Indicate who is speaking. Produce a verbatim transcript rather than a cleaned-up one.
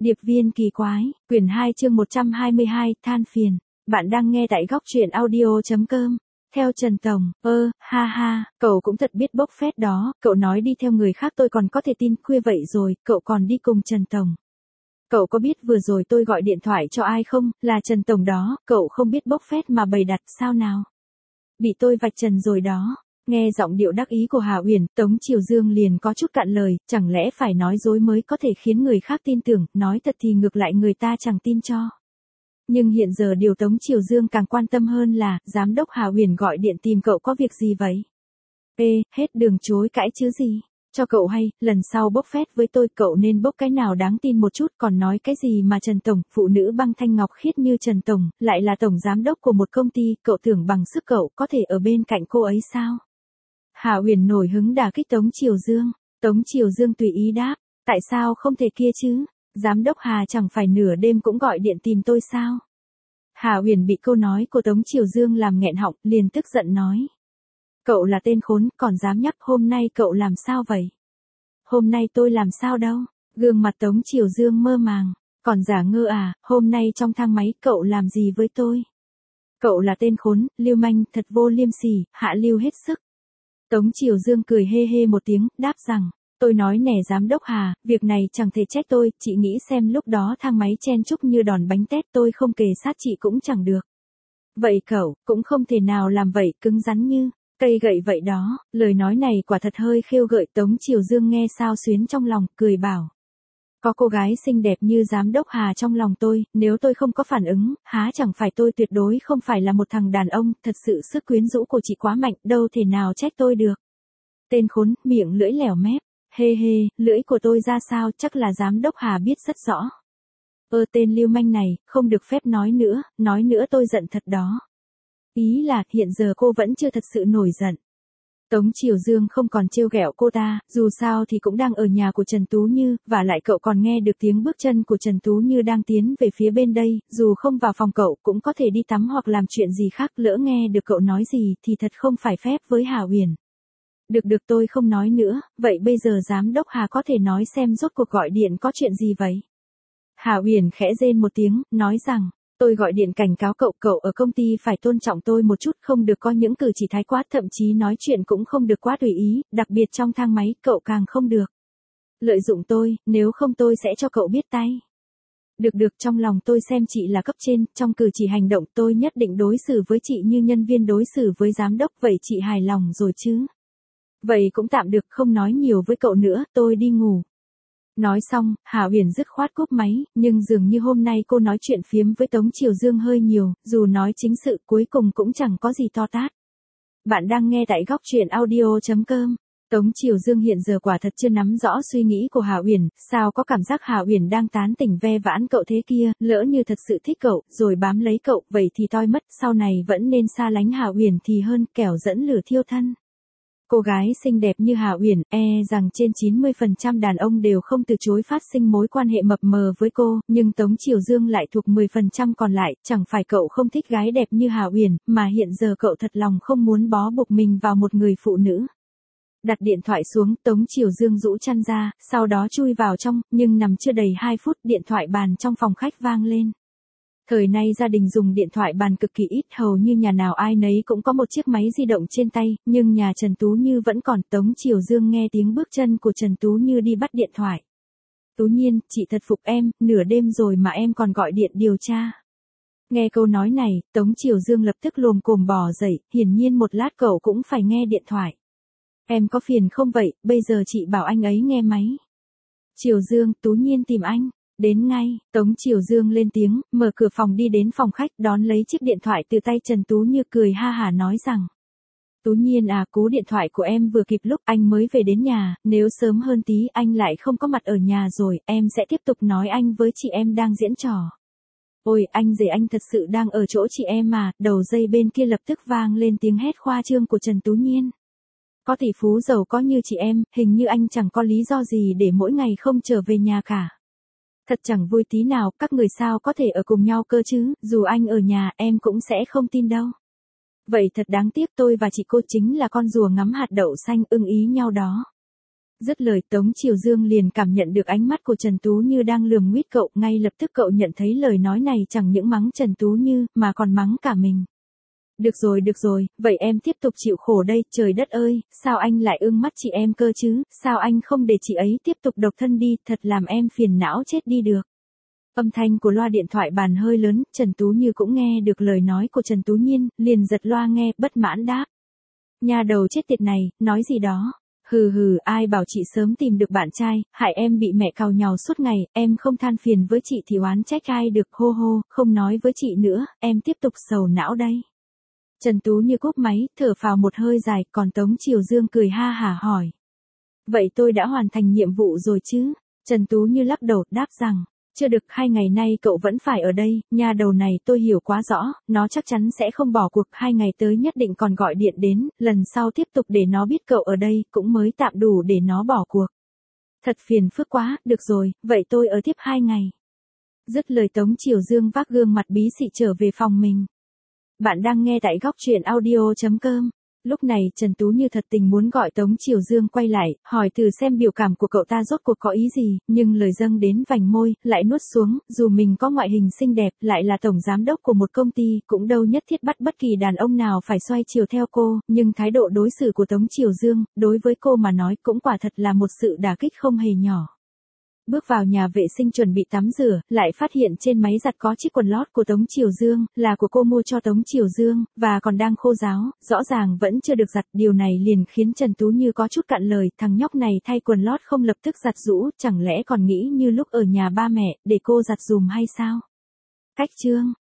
Speaker 1: Điệp viên kỳ quái, quyển hai chương một trăm hai mươi hai, than phiền. Bạn đang nghe tại góc truyện audio.com. Theo Trần Tổng, ơ, ha ha, cậu cũng thật biết bốc phét đó, cậu nói đi theo người khác tôi còn có thể tin, khuya vậy rồi, cậu còn đi cùng Trần Tổng. Cậu có biết vừa rồi tôi gọi điện thoại cho ai không, là Trần Tổng đó, cậu không biết bốc phét mà bày đặt sao nào. Bị tôi vạch trần rồi đó. Nghe giọng điệu đắc ý của Hà Uyển, Tống Triều Dương liền có chút cạn lời, chẳng lẽ phải nói dối mới có thể khiến người khác tin tưởng, nói thật thì ngược lại người ta chẳng tin cho. Nhưng hiện giờ điều Tống Triều Dương càng quan tâm hơn là, giám đốc Hà Uyển gọi điện tìm cậu có việc gì vậy? Ê, hết đường chối cãi chứ gì. Cho cậu hay, lần sau bốc phét với tôi cậu nên bốc cái nào đáng tin một chút, còn nói cái gì mà Trần Tổng, phụ nữ băng thanh ngọc khiết như Trần Tổng, lại là tổng giám đốc của một công ty, cậu tưởng bằng sức cậu có thể ở bên cạnh cô ấy sao? Hà Uyển nổi hứng đả kích Tống Triều Dương. Tống Triều Dương tùy ý đáp, tại sao không thể kia chứ? Giám đốc Hà chẳng phải nửa đêm cũng gọi điện tìm tôi sao? Hà Uyển bị câu nói của Tống Triều Dương làm nghẹn họng, liền tức giận nói. Cậu là tên khốn, còn dám nhắc hôm nay cậu làm sao vậy? Hôm nay tôi làm sao đâu? Gương mặt Tống Triều Dương mơ màng, còn giả ngơ à, hôm nay trong thang máy cậu làm gì với tôi? Cậu là tên khốn, lưu manh, thật vô liêm sỉ, hạ lưu hết sức. Tống Triều Dương cười hê hê một tiếng, đáp rằng, tôi nói nè giám đốc Hà, việc này chẳng thể trách tôi, chị nghĩ xem lúc đó thang máy chen chúc như đòn bánh tét tôi không kề sát chị cũng chẳng được. Vậy cậu, cũng không thể nào làm vậy, cứng rắn như cây gậy vậy đó, lời nói này quả thật hơi khêu gợi. Tống Triều Dương nghe sao xuyến trong lòng, cười bảo. Có cô gái xinh đẹp như giám đốc Hà trong lòng tôi, nếu tôi không có phản ứng, há chẳng phải tôi tuyệt đối không phải là một thằng đàn ông, thật sự sức quyến rũ của chị quá mạnh, đâu thể nào trách tôi được. Tên khốn, miệng lưỡi lẻo mép, hê hê, lưỡi của tôi ra sao, chắc là giám đốc Hà biết rất rõ. Ơ tên lưu manh này, không được phép nói nữa, nói nữa tôi giận thật đó. Ý là, hiện giờ cô vẫn chưa thật sự nổi giận. Tống Triều Dương không còn trêu ghẹo cô ta, dù sao thì cũng đang ở nhà của Trần Tú Như, và lại cậu còn nghe được tiếng bước chân của Trần Tú Như đang tiến về phía bên đây, dù không vào phòng cậu cũng có thể đi tắm hoặc làm chuyện gì khác, lỡ nghe được cậu nói gì thì thật không phải phép với Hà Uyển. Được được tôi không nói nữa, vậy bây giờ giám đốc Hà có thể nói xem rốt cuộc gọi điện có chuyện gì vậy? Hà Uyển khẽ rên một tiếng, nói rằng, tôi gọi điện cảnh cáo cậu, cậu ở công ty phải tôn trọng tôi một chút, không được có những cử chỉ thái quá, thậm chí nói chuyện cũng không được quá tùy ý, đặc biệt trong thang máy, cậu càng không được lợi dụng tôi, nếu không tôi sẽ cho cậu biết tay. Được được, trong lòng tôi xem chị là cấp trên, trong cử chỉ hành động tôi nhất định đối xử với chị như nhân viên đối xử với giám đốc, vậy chị hài lòng rồi chứ? Vậy cũng tạm được, không nói nhiều với cậu nữa, tôi đi ngủ. Nói xong, Hà Uyển dứt khoát cúp máy, nhưng dường như hôm nay cô nói chuyện phiếm với Tống Triều Dương hơi nhiều, dù nói chính sự cuối cùng cũng chẳng có gì to tát. Bạn đang nghe tại góc truyện audio.com. Tống Triều Dương hiện giờ quả thật chưa nắm rõ suy nghĩ của Hà Uyển, sao có cảm giác Hà Uyển đang tán tỉnh ve vãn cậu thế kia, lỡ như thật sự thích cậu, rồi bám lấy cậu, vậy thì toi mất, sau này vẫn nên xa lánh Hà Uyển thì hơn, kẻo dẫn lửa thiêu thân. Cô gái xinh đẹp như Hà Uyển, e rằng trên chín mươi phần trăm đàn ông đều không từ chối phát sinh mối quan hệ mập mờ với cô, nhưng Tống Triều Dương lại thuộc mười phần trăm còn lại, chẳng phải cậu không thích gái đẹp như Hà Uyển, mà hiện giờ cậu thật lòng không muốn bó buộc mình vào một người phụ nữ. Đặt điện thoại xuống, Tống Triều Dương rũ chăn ra, sau đó chui vào trong, nhưng nằm chưa đầy hai phút, điện thoại bàn trong phòng khách vang lên. Thời nay gia đình dùng điện thoại bàn cực kỳ ít, hầu như nhà nào ai nấy cũng có một chiếc máy di động trên tay, nhưng nhà Trần Tú Như vẫn còn. Tống Triều Dương nghe tiếng bước chân của Trần Tú Như đi bắt điện thoại. Tú Nhiên, chị thật phục em, nửa đêm rồi mà em còn gọi điện điều tra. Nghe câu nói này, Tống Triều Dương lập tức lồm cồm bò dậy, hiển nhiên một lát cậu cũng phải nghe điện thoại. Em có phiền không vậy, bây giờ chị bảo anh ấy nghe máy. Triều Dương, Tú Nhiên tìm anh. Đến ngay, Tống Triều Dương lên tiếng, mở cửa phòng đi đến phòng khách, đón lấy chiếc điện thoại từ tay Trần Tú Như, cười ha hả nói rằng. Tú Nhiên à, cú điện thoại của em vừa kịp lúc anh mới về đến nhà, nếu sớm hơn tí anh lại không có mặt ở nhà rồi, em sẽ tiếp tục nói anh với chị em đang diễn trò. Ôi, anh rể anh thật sự đang ở chỗ chị em mà, đầu dây bên kia lập tức vang lên tiếng hét khoa trương của Trần Tú Nhiên. Có tỷ phú giàu có như chị em, hình như anh chẳng có lý do gì để mỗi ngày không trở về nhà cả. Thật chẳng vui tí nào, các người sao có thể ở cùng nhau cơ chứ, dù anh ở nhà em cũng sẽ không tin đâu. Vậy thật đáng tiếc, tôi và chị cô chính là con rùa ngắm hạt đậu xanh, ưng ý nhau đó. Dứt lời Tống Triều Dương liền cảm nhận được ánh mắt của Trần Tú Như đang lườm nguyết cậu, ngay lập tức cậu nhận thấy lời nói này chẳng những mắng Trần Tú Như, mà còn mắng cả mình. Được rồi được rồi, vậy em tiếp tục chịu khổ đây, trời đất ơi, sao anh lại ưng mắt chị em cơ chứ, sao anh không để chị ấy tiếp tục độc thân đi, thật làm em phiền não chết đi được. Âm thanh của loa điện thoại bàn hơi lớn, Trần Tú Như cũng nghe được lời nói của Trần Tú Nhiên, liền giật loa nghe, bất mãn đáp. Nhà đầu chết tiệt này, nói gì đó. Hừ hừ, ai bảo chị sớm tìm được bạn trai, hại em bị mẹ càu nhàu suốt ngày, em không than phiền với chị thì oán trách ai được, hô hô, không nói với chị nữa, em tiếp tục sầu não đây. Trần Tú Như cúp máy, thở phào một hơi dài, còn Tống Triều Dương cười ha hả hỏi. Vậy tôi đã hoàn thành nhiệm vụ rồi chứ? Trần Tú Như lắc đầu, đáp rằng, chưa được, hai ngày nay cậu vẫn phải ở đây, nhà đầu này tôi hiểu quá rõ, nó chắc chắn sẽ không bỏ cuộc, hai ngày tới nhất định còn gọi điện đến, lần sau tiếp tục để nó biết cậu ở đây, cũng mới tạm đủ để nó bỏ cuộc. Thật phiền phức quá, được rồi, vậy tôi ở tiếp hai ngày. Dứt lời Tống Triều Dương vác gương mặt bí xị trở về phòng mình. Bạn đang nghe tại góc truyện audio chấm com. Lúc này Trần Tú Như thật tình muốn gọi Tống Triều Dương quay lại, hỏi từ xem biểu cảm của cậu ta rốt cuộc có ý gì, nhưng lời dâng đến vành môi, lại nuốt xuống, dù mình có ngoại hình xinh đẹp, lại là tổng giám đốc của một công ty, cũng đâu nhất thiết bắt bất kỳ đàn ông nào phải xoay chiều theo cô, nhưng thái độ đối xử của Tống Triều Dương, đối với cô mà nói cũng quả thật là một sự đả kích không hề nhỏ. Bước vào nhà vệ sinh chuẩn bị tắm rửa, lại phát hiện trên máy giặt có chiếc quần lót của Tống Triều Dương, là của cô mua cho Tống Triều Dương, và còn đang khô ráo, rõ ràng vẫn chưa được giặt, điều này liền khiến Trần Tú Như có chút cạn lời, thằng nhóc này thay quần lót không lập tức giặt giũ, chẳng lẽ còn nghĩ như lúc ở nhà ba mẹ, để cô giặt dùm hay sao? Cách chương